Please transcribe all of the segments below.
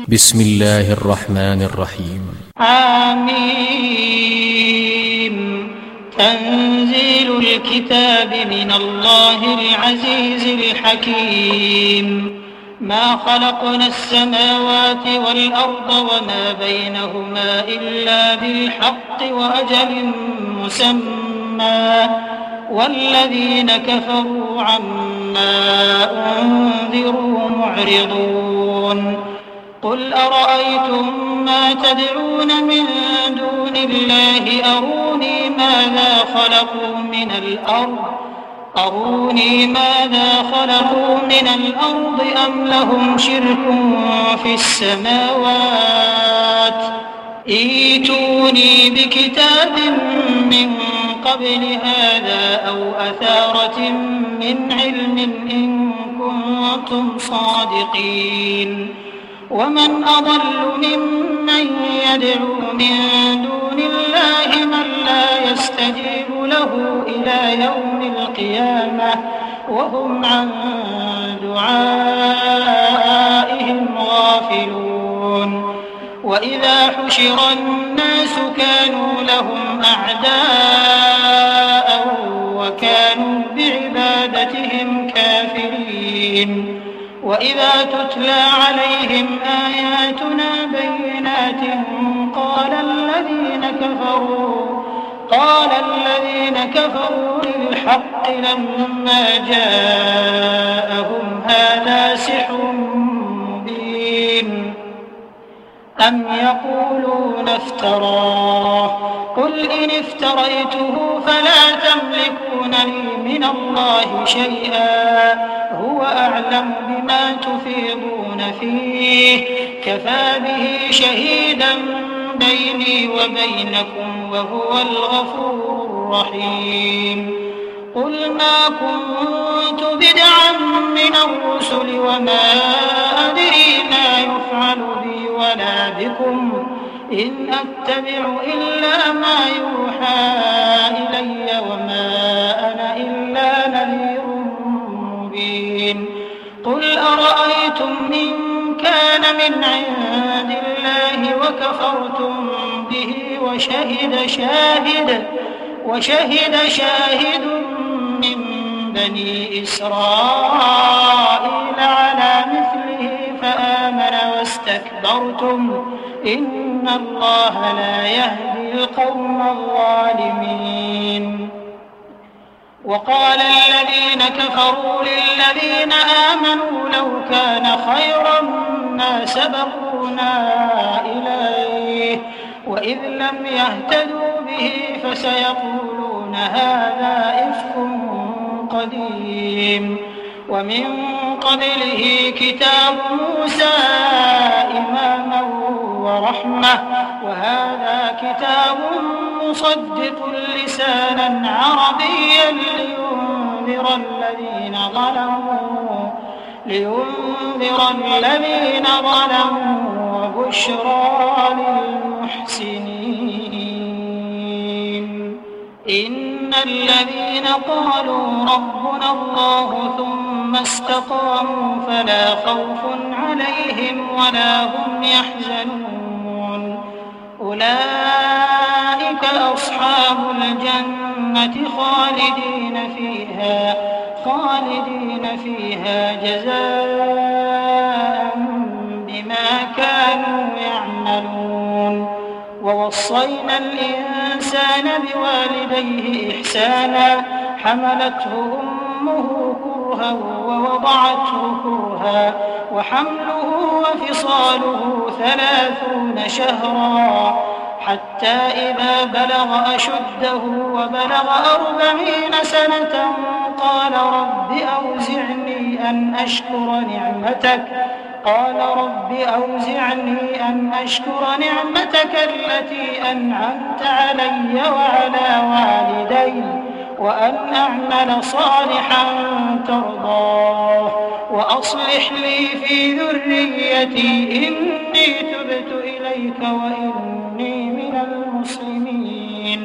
بسم الله الرحمن الرحيم. آمين. تنزيل الكتاب من الله العزيز الحكيم. ما خلقنا السماوات والأرض وما بينهما إلا بالحق وأجل مسمى والذين كفروا عما أنذروا معرضون. قل أرأيتم ما تدعون من دون الله أروني ماذا خلقوا من الأرض أم لهم شرك في السماوات ائتوني بكتاب من قبل هذا أو أثارة من علم إن كنتم صادقين. ومن أضل ممن يدعو من دون الله من لا يستجيب له إلى يوم القيامة وهم عن دعائهم غافلون. وإذا حشر الناس كانوا لهم أعداء وكانوا بعبادتهم كافرين. وإذا تتلى عليهم آياتنا بينات قال الذين كفروا للحق لما جاءهم هذا سحر مبين أم يقولون افتراه قل إن افتريته فلا تملكون لي من الله شيئا هو أعلم بما تفيضون فيه كفى به شهيدا بيني وبينكم وهو الغفور الرحيم. قل ما كنت بدعا من الرسل وما أدري ما يفعل بي ولا بكم إن أتبع إلا ما يوحى إلي وما أنا إلا نذير مبين. قل أرأيتم إن كان من عند الله وكفرتم به وشهد شاهد من بني إسرائيل على مثله فآمن واستكبرتم إن الله لا يهدي القوم الظالمين. وقال الذين كفروا للذين آمنوا لو كان خيرا ما سبقونا إليه وإذ لم يهتدوا به فسيقولون هذا إفك قديم. ومن قبله كتاب موسى إماما ورحمة وهذا كتاب مصدق لسانا عربيا لينذر الذين ظلموا وبشرى للمحسنين. إن الذين قالوا ربنا الله ثم استقاموا فلا خوف عليهم ولا هم يحزنون أولئك أصحاب الجنة خالدين فيها جزاء بما كانوا يعملون. ووصينا الإنسان بوالديه إحسانا حملته أمه كرها ووضعته كرها وحمله وفصاله 30 شهرا حتى إذا بلغ أشده وبلغ 40 سنة قال رب أوزعني أن أشكر نعمتك التي أنعمت علي وعلى والدي وأن أعمل صالحا ترضاه وأصلح لي في ذريتي إني تبت إليك وإني من المسلمين.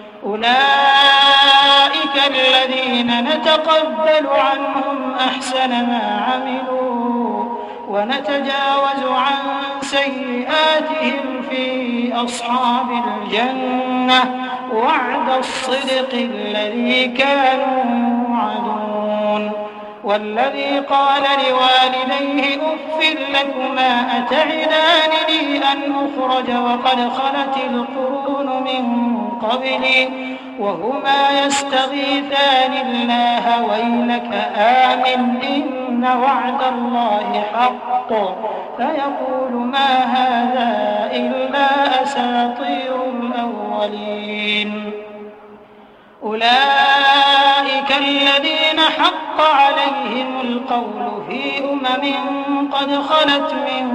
أولئك الذين نتقبل عنهم أحسن ما عملوا ونتجاوز عن سيئاتهم في أصحاب الجنة وعد الصدق الذي كانوا يوعدون. والذي قال لوالديه أف لكما أتعدانني أن أخرج وقد خلت القرون من قبلي وهما يستغيثان الله ويلك آمن إن وعد الله حق فيقول ما هذا إلا أساطير الأولين. أولئك الذين حق عليهم القول في قد خلت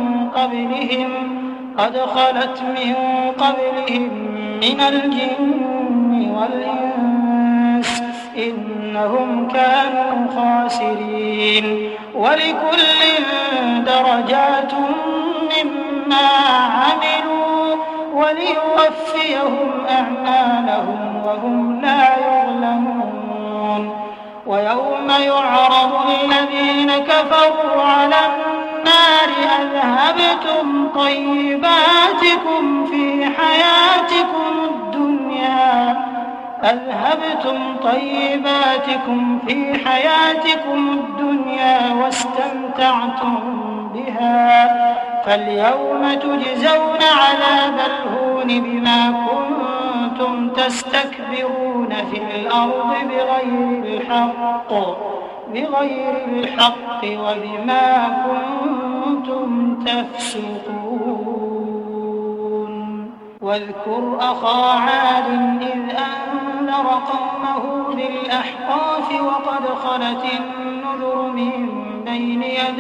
من قبلهم من الجن والإنس إنهم كانوا خاسرين. ولكل درجات مما عملوا وليوفيهم أعمالهم وهم لا يظلمون. ويوم يعرض الذين كفروا على النار أذهبتم طيباتكم في حياتكم الدنيا واستمتعتم بها فاليوم تجزون عذاب الهون بما كنتم تستكبرون في الأرض بغير الحق وبما كنتم تفسقون. واذكر أخا عاد إذ أنذر قومه بالأحقاف وقد خلت النذر من بين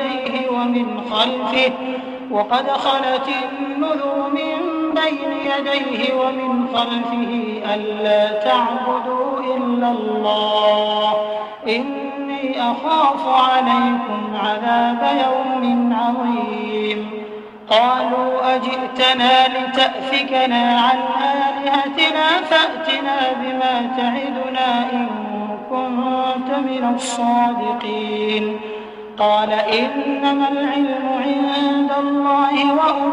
يديه ومن خلفه ألا تعبدوا إلا الله إني أخاف عليكم عذاب يوم عظيم. قالوا أجئتنا لتأفكنا عن آلهتنا فأتنا بما تعدنا إن كنت من الصادقين. قال إنما العلم عند الله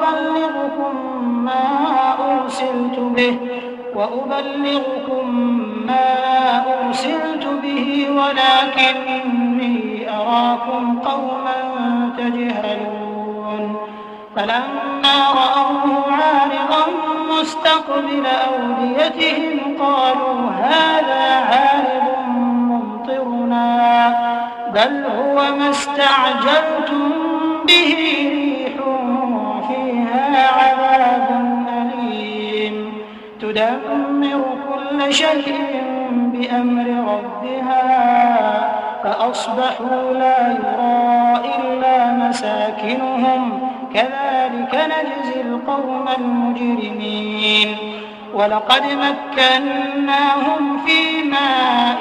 وأبلغكم ما أرسلت به ولكني أراكم قوما تجهلون. فلما رأوه عارضا مستقبل أوديتهم قالوا هذا عارض ممطرنا بل هو ما استعجلتم به ريح فيها عذاب أليم تدمر كل شيء بأمر ربها فأصبحوا لا يرى إلا مساكنهم كذلك نجزي القوم المجرمين. ولقد مكناهم في ماء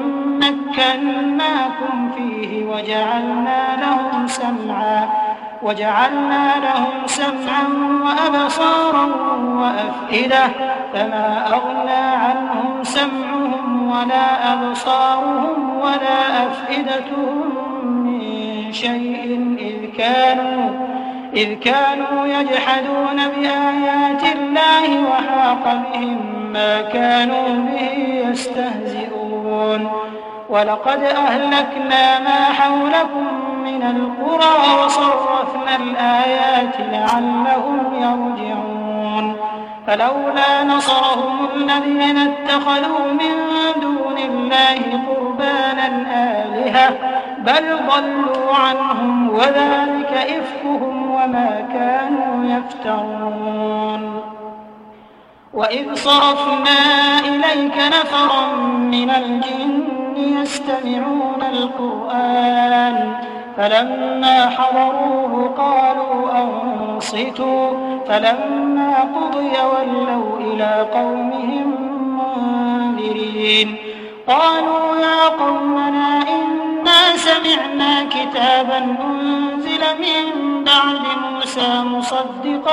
مكناكم فيه وجعلنا لهم سمعا وأبصارا وأفئدة فما أغنى عنهم سمعهم ولا أبصارهم ولا أفئدتهم من شيء إذ كانوا يجحدون بآيات الله وحاق بهم ما كانوا به يستهزئون. ولقد أهلكنا ما حولكم من القرى وصرفنا الآيات لعلهم يرجعون. فلولا نصرهم الذين اتخذوا من دون الله قربانا آلهة بل ضلوا عنهم وذلك إفكهم وما كانوا يفترون. وإذ صرفنا إليك نفرا من الجن يستمعون القرآن فلما حضروه قالوا أنصتوا فلما قضي ولوا إلى قومهم منذرين. قالوا يا قومنا إنا سمعنا كتابا أنزل من بعد موسى مصدقا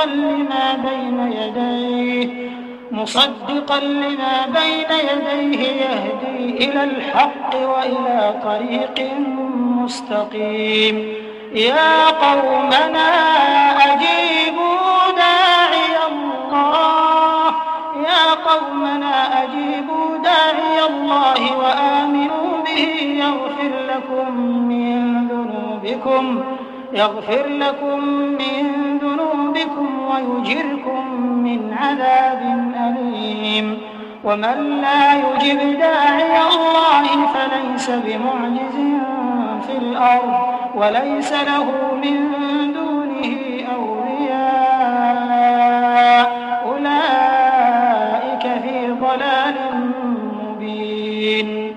لما بين يديه يهدي إلى الحق وإلى طريق مستقيم. يا قومنا أجيبوا يغفر لكم من ذنوبكم ويجركم من عذاب أليم. ومن لا يجب داعي الله فليس بمعجز في الأرض وليس له من دونه أولياء أولئك في ضلال مبين.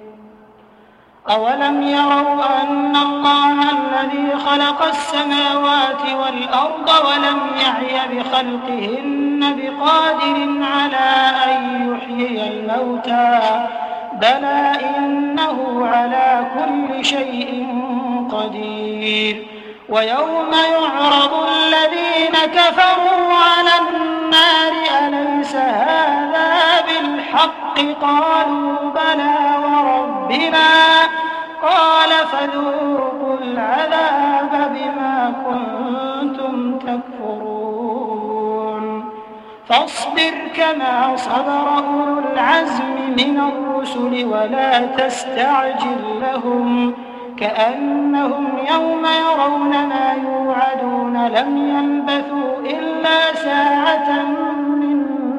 أولم يروا أن الله الذي خلق السماوات والأرض ولم يعي بخلقهن بقادر على أن يحيي الموتى بلى إنه على كل شيء قدير. ويوم يعرض الذين كفروا على النار أليس هذا بالحق قالوا بلى وربنا قال فذوقوا العذاب بما كنتم تكفرون. فاصبر كما صبر أولو العزم من الرسل ولا تستعجل لهم كأنهم يوم يرون ما يوعدون لم يلبثوا إلا ساعة من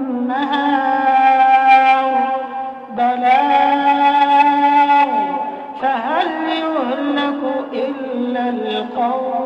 نهار بلاغ فهل يهلك إلا القوم